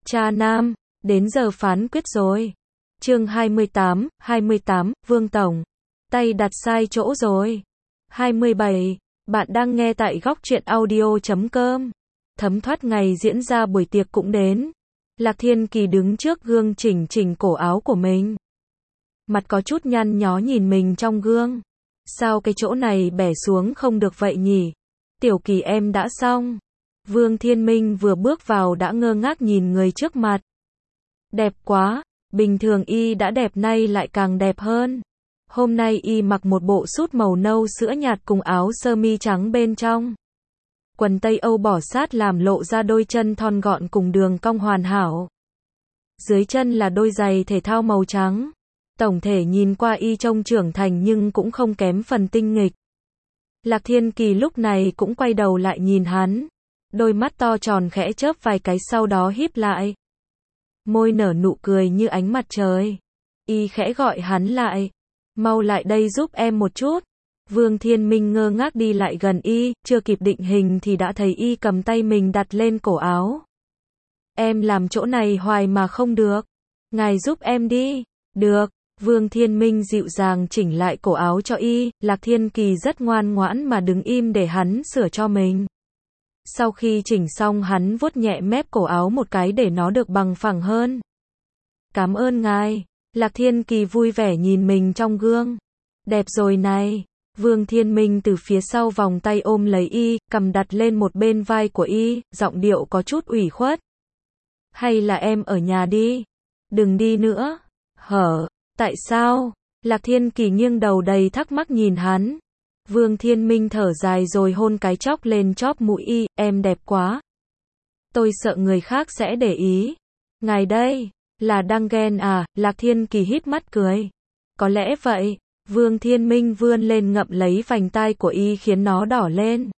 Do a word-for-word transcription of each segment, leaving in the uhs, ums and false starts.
Cha nam, đến giờ phán quyết rồi. Chương hai mươi tám, hai mươi tám, Vương Tổng. Tay đặt sai chỗ rồi. hai mươi bảy. Bạn đang nghe tại góc truyện audio chấm com. Thấm thoát ngày diễn ra buổi tiệc cũng đến. Lạc Thiên Kỳ đứng trước gương chỉnh chỉnh cổ áo của mình. Mặt có chút nhăn nhó nhìn mình trong gương. Sao cái chỗ này bẻ xuống không được vậy nhỉ? Tiểu Kỳ em đã xong. Vương Thiên Minh vừa bước vào đã ngơ ngác nhìn người trước mặt. Đẹp quá, bình thường y đã đẹp nay lại càng đẹp hơn. Hôm nay y mặc một bộ sút màu nâu sữa nhạt cùng áo sơ mi trắng bên trong. Quần tây Âu bỏ sát làm lộ ra đôi chân thon gọn cùng đường cong hoàn hảo. Dưới chân là đôi giày thể thao màu trắng. Tổng thể nhìn qua y trông trưởng thành nhưng cũng không kém phần tinh nghịch. Lạc Thiên Kỳ lúc này cũng quay đầu lại nhìn hắn. Đôi mắt to tròn khẽ chớp vài cái sau đó híp lại. Môi nở nụ cười như ánh mặt trời. Y khẽ gọi hắn lại. Mau lại đây giúp em một chút. Vương Thiên Minh ngơ ngác đi lại gần y, chưa kịp định hình thì đã thấy y cầm tay mình đặt lên cổ áo. Em làm chỗ này hoài mà không được. Ngài giúp em đi. Được. Vương Thiên Minh dịu dàng chỉnh lại cổ áo cho y, Lạc Thiên Kỳ rất ngoan ngoãn mà đứng im để hắn sửa cho mình. Sau khi chỉnh xong hắn vuốt nhẹ mép cổ áo một cái để nó được bằng phẳng hơn. Cảm ơn ngài. Lạc Thiên Kỳ vui vẻ nhìn mình trong gương. Đẹp rồi này. Vương Thiên Minh từ phía sau vòng tay ôm lấy y, cầm đặt lên một bên vai của y, giọng điệu có chút ủy khuất. Hay là em ở nhà đi. Đừng đi nữa. Hở. Tại sao? Lạc Thiên Kỳ nghiêng đầu đầy thắc mắc nhìn hắn. Vương Thiên Minh thở dài rồi hôn cái chóp lên chóp mũi y, em đẹp quá. Tôi sợ người khác sẽ để ý. Ngài đây, là đang ghen à? Lạc Thiên Kỳ híp mắt cười. Có lẽ vậy. Vương Thiên Minh vươn lên ngậm lấy vành tai của y khiến nó đỏ lên.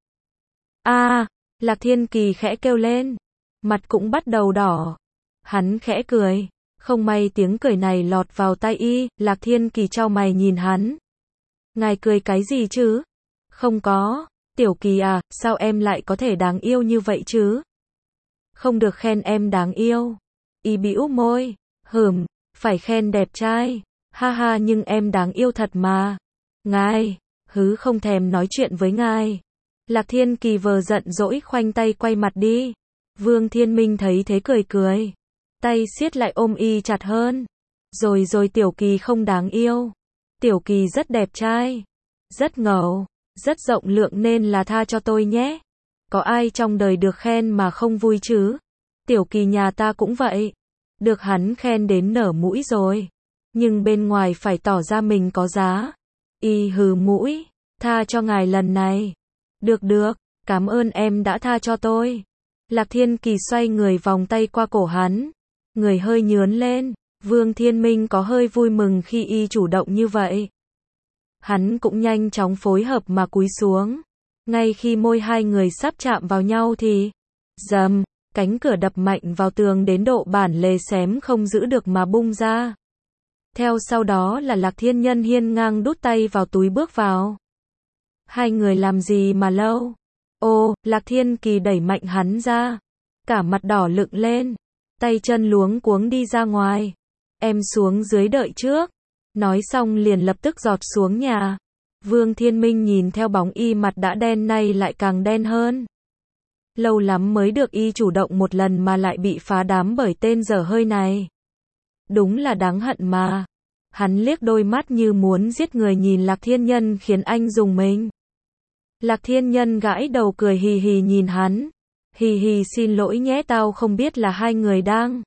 A, à, Lạc Thiên Kỳ khẽ kêu lên. Mặt cũng bắt đầu đỏ. Hắn khẽ cười. Không may tiếng cười này lọt vào tai y, Lạc Thiên Kỳ chau mày nhìn hắn. Ngài cười cái gì chứ? Không có. Tiểu Kỳ à, sao em lại có thể đáng yêu như vậy chứ? Không được khen em đáng yêu. Y bĩu môi. Hừm, phải khen đẹp trai. Ha ha, nhưng em đáng yêu thật mà. Ngài, hứ không thèm nói chuyện với ngài. Lạc Thiên Kỳ vờ giận dỗi khoanh tay quay mặt đi. Vương Thiên Minh thấy thế cười cười. Tay siết lại ôm y chặt hơn. Rồi rồi Tiểu Kỳ không đáng yêu. Tiểu Kỳ rất đẹp trai. Rất ngầu. Rất rộng lượng nên là tha cho tôi nhé. Có ai trong đời được khen mà không vui chứ? Tiểu Kỳ nhà ta cũng vậy. Được hắn khen đến nở mũi rồi. Nhưng bên ngoài phải tỏ ra mình có giá. Y hừ mũi. Tha cho ngài lần này. Được được. Cảm ơn em đã tha cho tôi. Lạc Thiên Kỳ xoay người vòng tay qua cổ hắn. Người hơi nhướn lên. Vương Thiên Minh có hơi vui mừng khi y chủ động như vậy. Hắn cũng nhanh chóng phối hợp mà cúi xuống. Ngay khi môi hai người sắp chạm vào nhau thì rầm, cánh cửa đập mạnh vào tường đến độ bản lề xém không giữ được mà bung ra. Theo sau đó là Lạc Thiên Nhân hiên ngang đút tay vào túi bước vào. Hai người làm gì mà lâu? Ô, Lạc Thiên Kỳ đẩy mạnh hắn ra. Cả mặt đỏ lựng lên. Tay chân luống cuống đi ra ngoài. Em xuống dưới đợi trước. Nói xong liền lập tức giọt xuống nhà. Vương Thiên Minh nhìn theo bóng y mặt đã đen nay lại càng đen hơn. Lâu lắm mới được y chủ động một lần mà lại bị phá đám bởi tên dở hơi này. Đúng là đáng hận mà. Hắn liếc đôi mắt như muốn giết người nhìn Lạc Thiên Nhân khiến anh rùng mình. Lạc Thiên Nhân gãi đầu cười hì hì nhìn hắn. Hì hì xin lỗi nhé, tao không biết là hai người đang.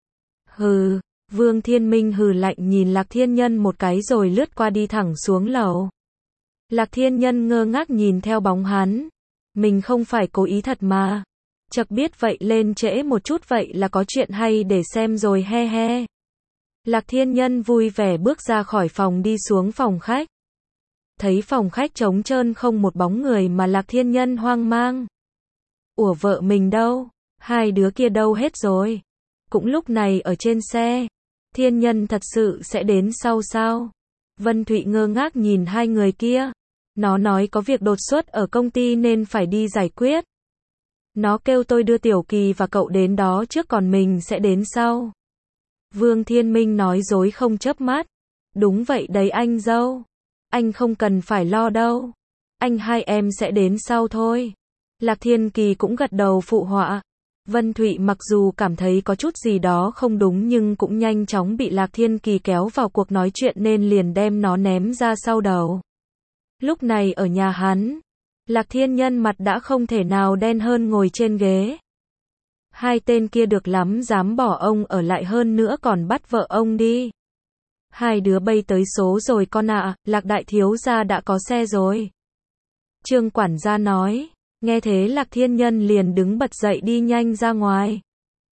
Hừ. Vương Thiên Minh hừ lạnh nhìn Lạc Thiên Nhân một cái rồi lướt qua đi thẳng xuống lầu. Lạc Thiên Nhân ngơ ngác nhìn theo bóng hắn. Mình không phải cố ý thật mà. Chợt biết vậy lên trễ một chút vậy là có chuyện hay để xem rồi he he. Lạc Thiên Nhân vui vẻ bước ra khỏi phòng đi xuống phòng khách. Thấy phòng khách trống trơn không một bóng người mà Lạc Thiên Nhân hoang mang. Ủa vợ mình đâu? Hai đứa kia đâu hết rồi? Cũng lúc này ở trên xe. Thiên Nhân thật sự sẽ đến sau sao? Vân Thụy ngơ ngác nhìn hai người kia. Nó nói có việc đột xuất ở công ty nên phải đi giải quyết. Nó kêu tôi đưa Tiểu Kỳ và cậu đến đó trước còn mình sẽ đến sau. Vương Thiên Minh nói dối không chớp mắt. Đúng vậy đấy anh dâu. Anh không cần phải lo đâu. Anh hai em sẽ đến sau thôi. Lạc Thiên Kỳ cũng gật đầu phụ họa. Vân Thụy mặc dù cảm thấy có chút gì đó không đúng nhưng cũng nhanh chóng bị Lạc Thiên Kỳ kéo vào cuộc nói chuyện nên liền đem nó ném ra sau đầu. Lúc này ở nhà hắn, Lạc Thiên Nhân mặt đã không thể nào đen hơn ngồi trên ghế. Hai tên kia được lắm dám bỏ ông ở lại hơn nữa còn bắt vợ ông đi. Hai đứa bay tới số rồi con ạ, à, Lạc đại thiếu gia đã có xe rồi. Trương quản gia nói. Nghe thế Lạc Thiên Nhân liền đứng bật dậy đi nhanh ra ngoài.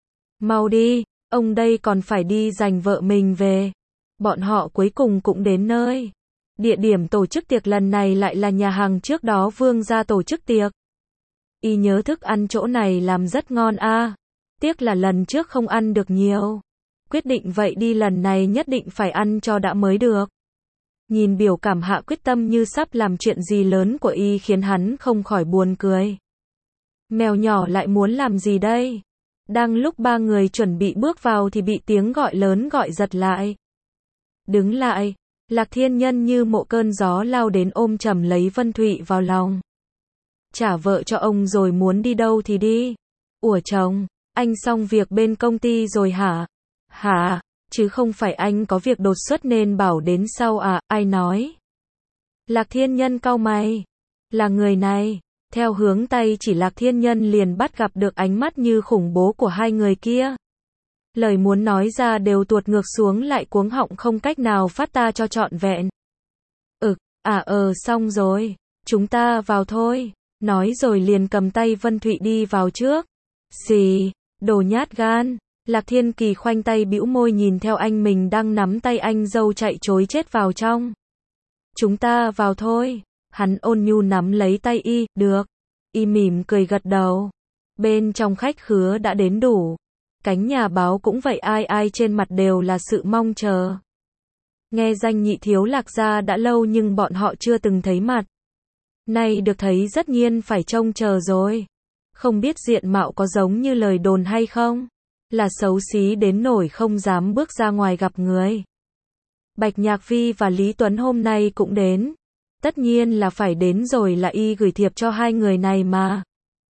Mau đi, ông đây còn phải đi giành vợ mình về. Bọn họ cuối cùng cũng đến nơi. Địa điểm tổ chức tiệc lần này lại là nhà hàng trước đó Vương gia tổ chức tiệc. Y nhớ thức ăn chỗ này làm rất ngon a. À. Tiếc là lần trước không ăn được nhiều. Quyết định vậy đi lần này nhất định phải ăn cho đã mới được. Nhìn biểu cảm hạ quyết tâm như sắp làm chuyện gì lớn của y khiến hắn không khỏi buồn cười. Mèo nhỏ lại muốn làm gì đây? Đang lúc ba người chuẩn bị bước vào thì bị tiếng gọi lớn gọi giật lại. Đứng lại, Lạc Thiên Nhân như một cơn gió lao đến ôm chầm lấy Vân Thụy vào lòng. Trả vợ cho ông rồi muốn đi đâu thì đi. Ủa chồng, anh xong việc bên công ty rồi hả? Hả? Chứ không phải anh có việc đột xuất nên bảo đến sau à, ai nói? Lạc Thiên Nhân cau mày. Là người này. Theo hướng tay chỉ Lạc Thiên Nhân liền bắt gặp được ánh mắt như khủng bố của hai người kia. Lời muốn nói ra đều tuột ngược xuống lại cuống họng không cách nào phát ta cho trọn vẹn. Ừ, à ờ xong rồi. Chúng ta vào thôi. Nói rồi liền cầm tay Vân Thụy đi vào trước. Xì, đồ nhát gan. Lạc Thiên Kỳ khoanh tay bĩu môi nhìn theo anh mình đang nắm tay anh dâu chạy trối chết vào trong. Chúng ta vào thôi. Hắn ôn nhu nắm lấy tay y, được. Y mỉm cười gật đầu. Bên trong khách khứa đã đến đủ. Cánh nhà báo cũng vậy ai ai trên mặt đều là sự mong chờ. Nghe danh nhị thiếu Lạc gia đã lâu nhưng bọn họ chưa từng thấy mặt. Nay được thấy rất nhiên phải trông chờ rồi. Không biết diện mạo có giống như lời đồn hay không? Là xấu xí đến nổi không dám bước ra ngoài gặp người. Bạch Nhạc Vi và Lý Tuấn hôm nay cũng đến. Tất nhiên là phải đến rồi là y gửi thiệp cho hai người này mà.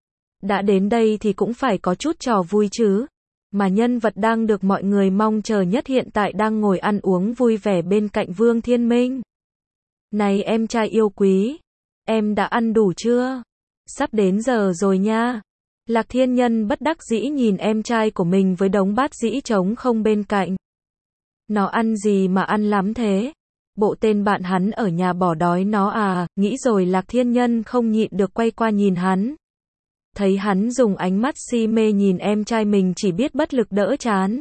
Đã đến đây thì cũng phải có chút trò vui chứ. Mà nhân vật đang được mọi người mong chờ nhất hiện tại đang ngồi ăn uống vui vẻ bên cạnh Vương Thiên Minh. Này em trai yêu quý, em đã ăn đủ chưa? Sắp đến giờ rồi nha. Lạc Thiên Nhân bất đắc dĩ nhìn em trai của mình với đống bát dĩ trống không bên cạnh. Nó ăn gì mà ăn lắm thế? Bộ tên bạn hắn ở nhà bỏ đói nó à, nghĩ rồi Lạc Thiên Nhân không nhịn được quay qua nhìn hắn. Thấy hắn dùng ánh mắt si mê nhìn em trai mình chỉ biết bất lực đỡ chán.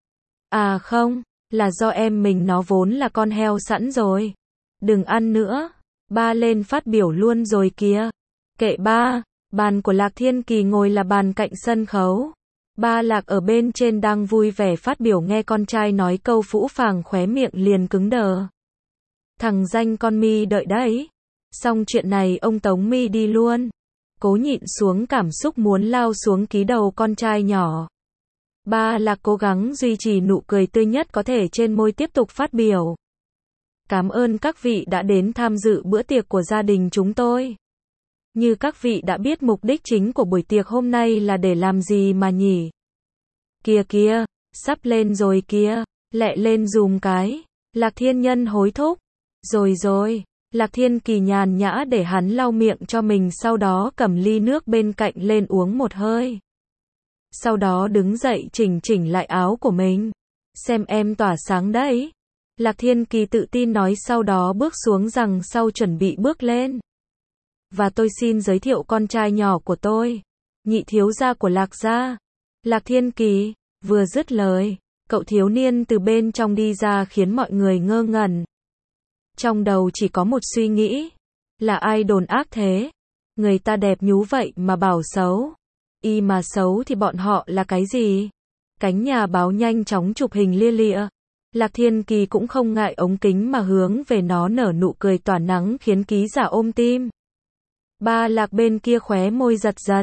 À không, là do em mình nó vốn là con heo sẵn rồi. Đừng ăn nữa, ba lên phát biểu luôn rồi kìa. Kệ ba. Bàn của Lạc Thiên Kỳ ngồi là bàn cạnh sân khấu. Ba Lạc ở bên trên đang vui vẻ phát biểu nghe con trai nói câu phũ phàng khóe miệng liền cứng đờ. Thằng danh con mi đợi đấy. Xong chuyện này ông tống mi đi luôn. Cố nhịn xuống cảm xúc muốn lao xuống ký đầu con trai nhỏ. Ba Lạc cố gắng duy trì nụ cười tươi nhất có thể trên môi tiếp tục phát biểu. Cảm ơn các vị đã đến tham dự bữa tiệc của gia đình chúng tôi. Như các vị đã biết mục đích chính của buổi tiệc hôm nay là để làm gì mà nhỉ? Kìa kìa, sắp lên rồi kìa, lẹ lên dùm cái. Lạc Thiên Nhân hối thúc. Rồi rồi, Lạc Thiên Kỳ nhàn nhã để hắn lau miệng cho mình sau đó cầm ly nước bên cạnh lên uống một hơi. Sau đó đứng dậy chỉnh chỉnh lại áo của mình. Xem em tỏa sáng đấy. Lạc Thiên Kỳ tự tin nói sau đó bước xuống rằng sau chuẩn bị bước lên. Và tôi xin giới thiệu con trai nhỏ của tôi. Nhị thiếu gia của Lạc gia. Lạc Thiên Kỳ, vừa dứt lời, cậu thiếu niên từ bên trong đi ra khiến mọi người ngơ ngẩn. Trong đầu chỉ có một suy nghĩ. Là ai đồn ác thế? Người ta đẹp nhú vậy mà bảo xấu. Y mà xấu thì bọn họ là cái gì? Cánh nhà báo nhanh chóng chụp hình lia lịa. Lạc Thiên Kỳ cũng không ngại ống kính mà hướng về nó nở nụ cười tỏa nắng khiến ký giả ôm tim. Ba Lạc bên kia khóe môi giật giật.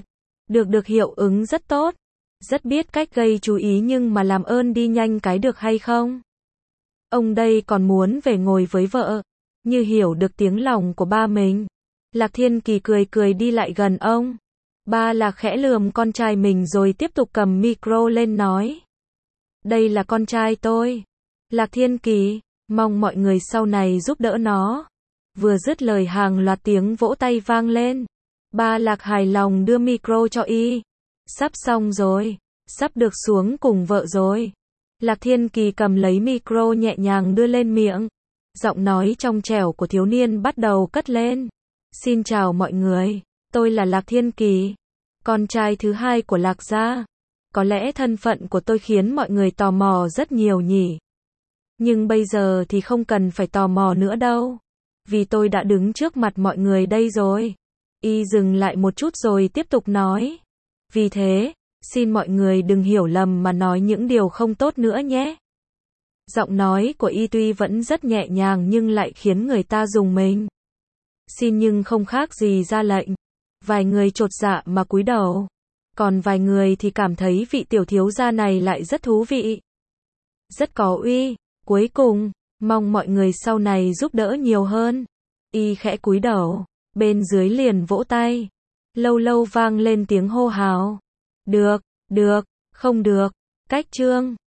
Được được hiệu ứng rất tốt. Rất biết cách gây chú ý nhưng mà làm ơn đi nhanh cái được hay không? Ông đây còn muốn về ngồi với vợ. Như hiểu được tiếng lòng của ba mình. Lạc Thiên Kỳ cười cười đi lại gần ông. Ba Lạc khẽ lườm con trai mình rồi tiếp tục cầm micro lên nói. Đây là con trai tôi. Lạc Thiên Kỳ, mong mọi người sau này giúp đỡ nó. Vừa dứt lời hàng loạt tiếng vỗ tay vang lên. Ba Lạc hài lòng đưa micro cho y. Sắp xong rồi, sắp được xuống cùng vợ rồi. Lạc Thiên Kỳ cầm lấy micro nhẹ nhàng đưa lên miệng. Giọng nói trong trẻo của thiếu niên bắt đầu cất lên. Xin chào mọi người, tôi là Lạc Thiên Kỳ, con trai thứ hai của Lạc gia. Có lẽ thân phận của tôi khiến mọi người tò mò rất nhiều nhỉ. Nhưng bây giờ thì không cần phải tò mò nữa đâu. Vì tôi đã đứng trước mặt mọi người đây rồi. Y dừng lại một chút rồi tiếp tục nói. Vì thế, xin mọi người đừng hiểu lầm mà nói những điều không tốt nữa nhé. Giọng nói của Y tuy vẫn rất nhẹ nhàng nhưng lại khiến người ta rùng mình. Xin nhưng không khác gì ra lệnh. Vài người chột dạ mà cúi đầu. Còn vài người thì cảm thấy vị tiểu thiếu gia này lại rất thú vị. Rất có uy. Cuối cùng, mong mọi người sau này giúp đỡ nhiều hơn. Y khẽ cúi đầu. Bên dưới liền vỗ tay. Lâu lâu vang lên tiếng hô hào. Được, được, không được. Cách chương.